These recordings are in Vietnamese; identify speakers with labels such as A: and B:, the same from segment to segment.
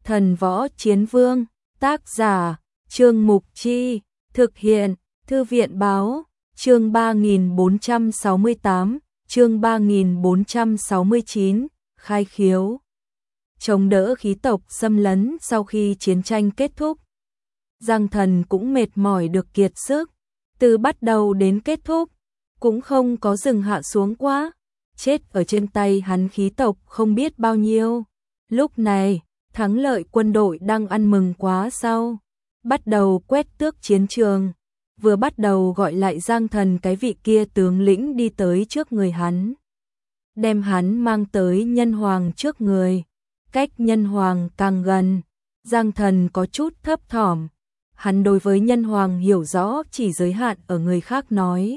A: Thần Võ Chiến Vương, tác giả, Trương Mục Chi, thực hiện, Thư viện Báo, chương 3468, chương 3469, khai khiếu. Chống đỡ khí tộc xâm lấn sau khi chiến tranh kết thúc. Giang Thần cũng mệt mỏi được kiệt sức, từ bắt đầu đến kết thúc, cũng không có dừng hạ xuống quá, chết ở trên tay hắn khí tộc không biết bao nhiêu. Lúc này, thắng lợi quân đội đang ăn mừng quá sau, bắt đầu quét tước chiến trường, vừa bắt đầu gọi lại Giang Thần cái vị kia tướng lĩnh đi tới trước người hắn. Đem hắn mang tới Nhân Hoàng trước người, cách Nhân Hoàng càng gần, Giang Thần có chút thấp thỏm, hắn đối với Nhân Hoàng hiểu rõ chỉ giới hạn ở người khác nói.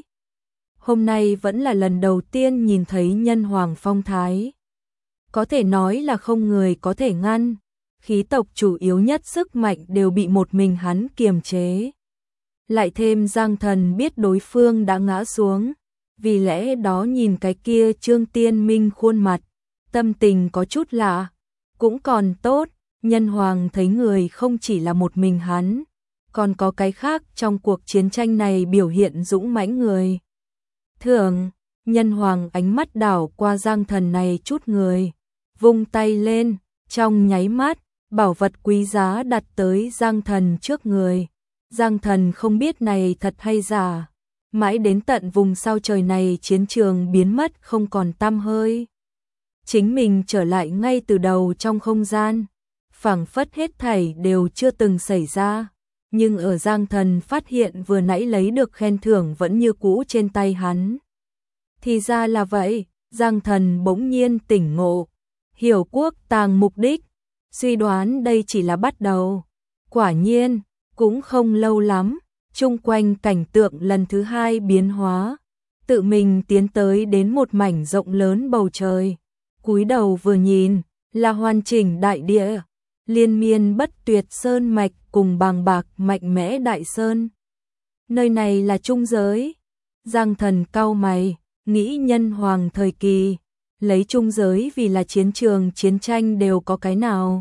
A: Hôm nay vẫn là lần đầu tiên nhìn thấy Nhân Hoàng phong thái. Có thể nói là không người có thể ngăn, khí tộc chủ yếu nhất sức mạnh đều bị một mình hắn kiềm chế. Lại thêm Giang Thần biết đối phương đã ngã xuống, vì lẽ đó nhìn cái kia Trương Tiên Minh khuôn mặt, tâm tình có chút lạ, cũng còn tốt, Nhân Hoàng thấy người không chỉ là một mình hắn, còn có cái khác trong cuộc chiến tranh này biểu hiện dũng mãnh người. Thường, Nhân Hoàng ánh mắt đảo qua Giang Thần này chút người, vung tay lên, trong nháy mắt, bảo vật quý giá đặt tới Giang Thần trước người. Giang Thần không biết này thật hay giả, mãi đến tận vùng sao trời này chiến trường biến mất không còn tăm hơi. Chính mình trở lại ngay từ đầu trong không gian, phảng phất hết thảy đều chưa từng xảy ra, nhưng ở Giang Thần phát hiện vừa nãy lấy được khen thưởng vẫn như cũ trên tay hắn. Thì ra là vậy, Giang Thần bỗng nhiên tỉnh ngộ, hiểu quốc tàng mục đích, suy đoán đây chỉ là bắt đầu. Quả nhiên, cũng không lâu lắm, chung quanh cảnh tượng lần thứ hai biến hóa, tự mình tiến tới đến một mảnh rộng lớn bầu trời, cúi đầu vừa nhìn, là hoàn chỉnh đại địa, liên miên bất tuyệt sơn mạch cùng bàng bạc mạnh mẽ đại sơn. Nơi này là trung giới. Giang Thần cau mày, nghĩ Nhân Hoàng thời kỳ, lấy trung giới vì là chiến trường chiến tranh đều có cái nào.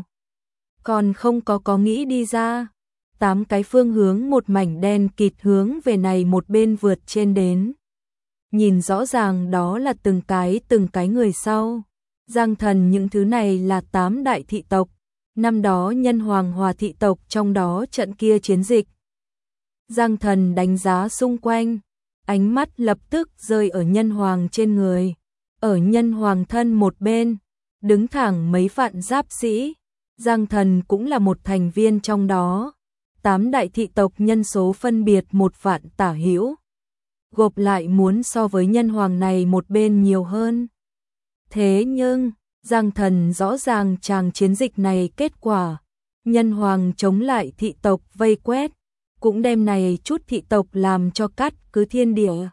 A: Còn không có nghĩ đi ra. 8 cái phương hướng một mảnh đen kịt hướng về này một bên vượt trên đến. Nhìn rõ ràng đó là từng cái người sau. Giang Thần những thứ này là 8 đại thị tộc. Năm đó Nhân Hoàng hòa thị tộc trong đó trận kia chiến dịch. Giang Thần đánh giá xung quanh, ánh mắt lập tức rơi ở Nhân Hoàng trên người. Ở Nhân Hoàng thân một bên, đứng thẳng mấy vạn giáp sĩ. Giang Thần cũng là một thành viên trong đó. 8 đại thị tộc nhân số phân biệt 1 vạn tả hữu, gộp lại muốn so với Nhân Hoàng này một bên nhiều hơn. Thế nhưng, Giang Thần rõ ràng chàng chiến dịch này kết quả, Nhân Hoàng chống lại thị tộc vây quét, cũng đem này chút thị tộc làm cho cắt cứ thiên địa.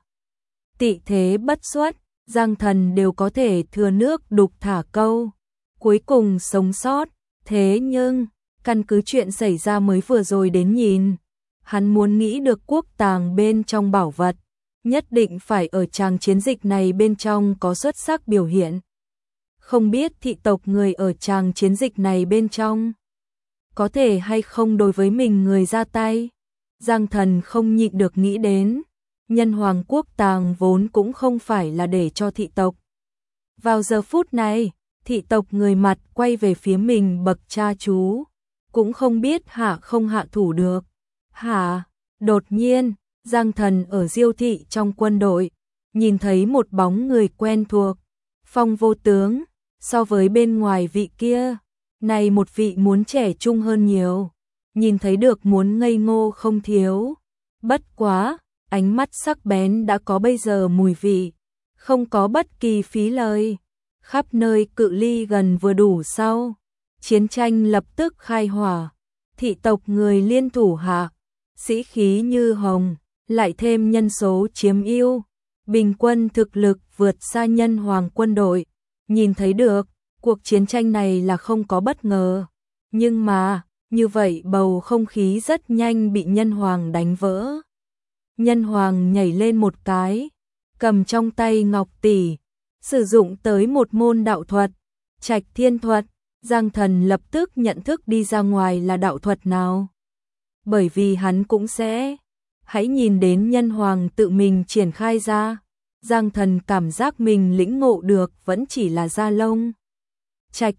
A: Tị thế bất xuất, Giang Thần đều có thể thừa nước đục thả câu, cuối cùng sống sót. Thế nhưng, căn cứ chuyện xảy ra mới vừa rồi đến nhìn, hắn muốn nghĩ được quốc tàng bên trong bảo vật, nhất định phải ở tràng chiến dịch này bên trong có xuất sắc biểu hiện. Không biết thị tộc người ở tràng chiến dịch này bên trong có thể hay không đối với mình người ra tay. Giang Thần không nhịn được nghĩ đến, Nhân Hoàng quốc tàng vốn cũng không phải là để cho thị tộc. Vào giờ phút này, thị tộc người mặt quay về phía mình bậc cha chú, cũng không biết hạ không hạ thủ được. Hạ, đột nhiên, Giang Thần ở Diêu thị trong quân đội, nhìn thấy một bóng người quen thuộc, Phong Vô Tướng, so với bên ngoài vị kia, này một vị muốn trẻ trung hơn nhiều, nhìn thấy được muốn ngây ngô không thiếu. Bất quá, ánh mắt sắc bén đã có bây giờ mùi vị, không có bất kỳ phí lời. Khắp nơi cự ly gần vừa đủ sau, chiến tranh lập tức khai hỏa, thị tộc người liên thủ hạ, sĩ khí như hồng, lại thêm nhân số chiếm ưu, bình quân thực lực vượt xa Nhân Hoàng quân đội, nhìn thấy được, cuộc chiến tranh này là không có bất ngờ, nhưng mà, như vậy bầu không khí rất nhanh bị Nhân Hoàng đánh vỡ. Nhân Hoàng nhảy lên một cái, cầm trong tay ngọc tỷ, sử dụng tới một môn đạo thuật, Trạch Thiên thuật, Giang Thần lập tức nhận thức đi ra ngoài là đạo thuật nào. Bởi vì hắn cũng sẽ. Hãy nhìn đến nhân hoàng tự mình triển khai ra. Giang Thần cảm giác mình lĩnh ngộ được vẫn chỉ là da lông. Trạch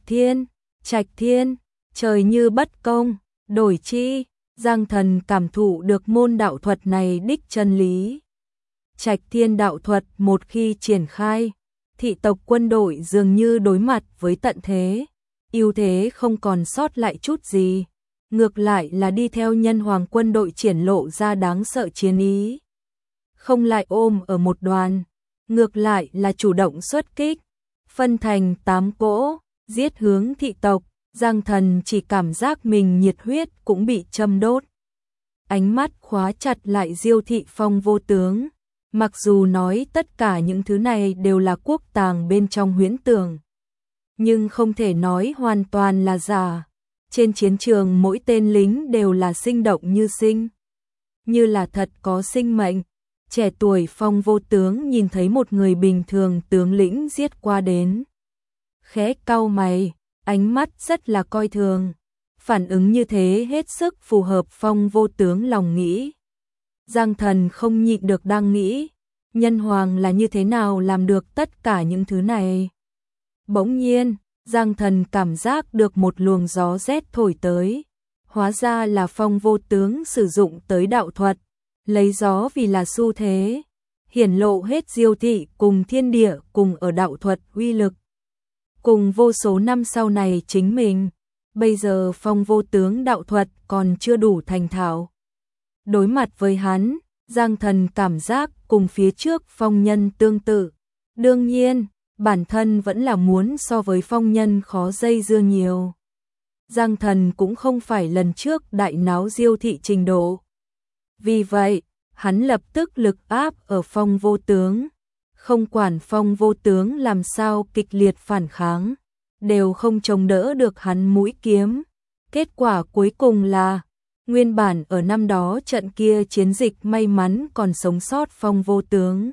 A: thiên, trời như bất công, đổi chi. Giang Thần cảm thụ được môn đạo thuật này đích chân lý. Trạch thiên đạo thuật một khi triển khai, thị tộc quân đội dường như đối mặt với tận thế, ưu thế không còn sót lại chút gì, ngược lại là đi theo nhân hoàng quân đội triển lộ ra đáng sợ chiến ý. Không lại ôm ở một đoàn, ngược lại là chủ động xuất kích, phân thành 8 cỗ, giết hướng thị tộc. Giang Thần chỉ cảm giác mình nhiệt huyết cũng bị châm đốt. Ánh mắt khóa chặt lại Diêu thị Phong vô tướng. Mặc dù nói tất cả những thứ này đều là quốc tàng bên trong huyễn tưởng, nhưng không thể nói hoàn toàn là giả. Trên chiến trường mỗi tên lính đều là sinh động như sinh, như là thật có sinh mệnh. Trẻ tuổi Phong vô tướng nhìn thấy một người bình thường tướng lĩnh giết qua đến, khẽ cau mày, ánh mắt rất là coi thường. Phản ứng như thế hết sức phù hợp Phong vô tướng lòng nghĩ. Giang Thần không nhịn được đang nghĩ, nhân hoàng là như thế nào làm được tất cả những thứ này. Bỗng nhiên, Giang Thần cảm giác được một luồng gió rét thổi tới. Hóa ra là Phong vô tướng sử dụng tới đạo thuật, lấy gió vì là xu thế, hiển lộ hết Diêu thị cùng thiên địa cùng ở đạo thuật uy lực. Cùng vô số năm sau này chính mình, bây giờ Phong vô tướng đạo thuật còn chưa đủ thành thạo. Đối mặt với hắn, Giang Thần cảm giác cùng phía trước phong nhân tương tự. Đương nhiên, bản thân vẫn là muốn so với phong nhân khó dây dưa nhiều. Giang Thần cũng không phải lần trước đại náo Diêu thị trình độ. Vì vậy, hắn lập tức lực áp ở Phong vô tướng. Không quản Phong vô tướng làm sao kịch liệt phản kháng, đều không chống đỡ được hắn mũi kiếm. Kết quả cuối cùng là, nguyên bản ở năm đó trận kia chiến dịch may mắn còn sống sót Phong vô tướng,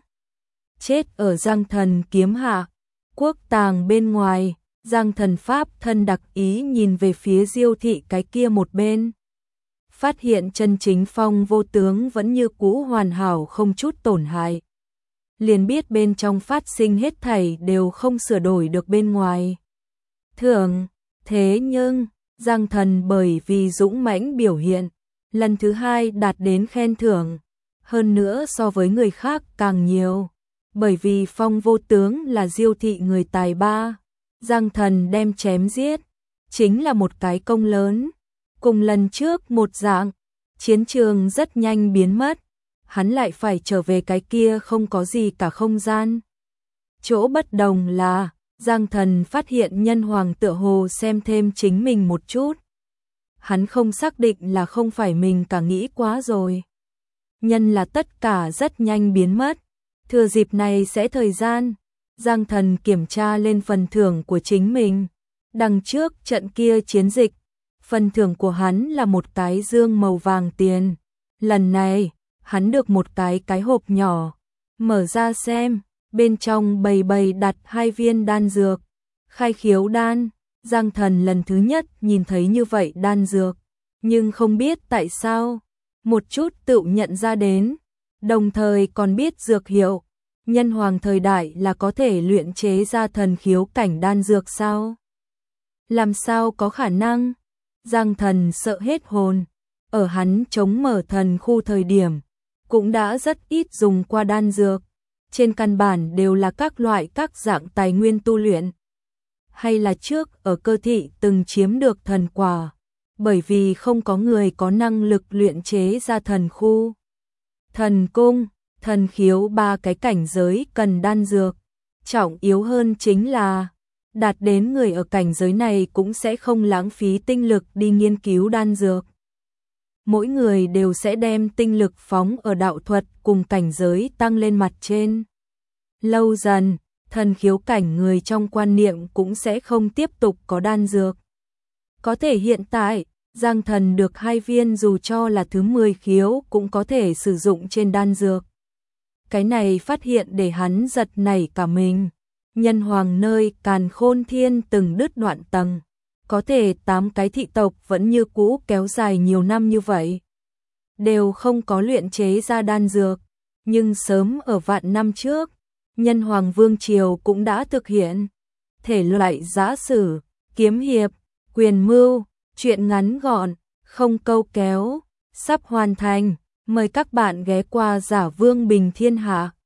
A: chết ở Giang Thần kiếm hạ. Quốc tàng bên ngoài, Giang Thần pháp thân đặc ý nhìn về phía Diêu thị cái kia một bên. Phát hiện chân chính Phong vô tướng vẫn như cũ hoàn hảo không chút tổn hại. Liền biết bên trong phát sinh hết thảy đều không sửa đổi được bên ngoài. Thưởng, thế nhưng, Giang Thần bởi vì dũng mãnh biểu hiện, lần thứ 2 đạt đến khen thưởng, hơn nữa so với người khác càng nhiều. Bởi vì Phong vô tướng là Diêu thị người tài ba, Giang Thần đem chém giết, chính là một cái công lớn. Cùng lần trước một dạng, chiến trường rất nhanh biến mất, hắn lại phải trở về cái kia không có gì cả không gian. Chỗ bất đồng là, Giang Thần phát hiện nhân hoàng tựa hồ xem thêm chính mình một chút. Hắn không xác định là không phải mình cả nghĩ quá rồi. Nhân là tất cả rất nhanh biến mất. Thừa dịp này sẽ thời gian, Giang Thần kiểm tra lên phần thưởng của chính mình. Đằng trước trận kia chiến dịch, phần thưởng của hắn là một cái dương màu vàng tiền. Lần này, hắn được một cái hộp nhỏ. Mở ra xem, bên trong bầy đặt 2 viên đan dược. Khai khiếu đan, Giang Thần lần thứ nhất nhìn thấy như vậy đan dược. Nhưng không biết tại sao, một chút tự nhận ra đến. Đồng thời còn biết dược hiệu, nhân hoàng thời đại là có thể luyện chế ra thần khiếu cảnh đan dược sao? Làm sao có khả năng? Giang Thần sợ hết hồn, ở hắn chống mở thần khu thời điểm, cũng đã rất ít dùng qua đan dược, trên căn bản đều là các loại các dạng tài nguyên tu luyện. Hay là trước ở cơ thị từng chiếm được thần quả, bởi vì không có người có năng lực luyện chế ra thần khu. Thần cung, thần khiếu 3 cái cảnh giới cần đan dược. Trọng yếu hơn chính là, đạt đến người ở cảnh giới này cũng sẽ không lãng phí tinh lực đi nghiên cứu đan dược. Mỗi người đều sẽ đem tinh lực phóng ở đạo thuật cùng cảnh giới tăng lên mặt trên. Lâu dần, thần khiếu cảnh người trong quan niệm cũng sẽ không tiếp tục có đan dược. Có thể hiện tại, Giang Thần được 2 viên dù cho là thứ 10 khiếu cũng có thể sử dụng trên đan dược. Cái này phát hiện để hắn giật nảy cả mình. Nhân hoàng nơi càn khôn thiên từng đứt đoạn tầng, Có thể 8 cái thị tộc vẫn như cũ kéo dài nhiều năm như vậy, đều không có luyện chế ra đan dược, nhưng sớm ở vạn năm trước, Nhân Hoàng Vương Triều cũng đã thực hiện. Thể loại giã sử, kiếm hiệp, quyền mưu, truyện ngắn gọn, không câu kéo, sắp hoàn thành, mời các bạn ghé qua Giả Vương Bình Thiên Hạ.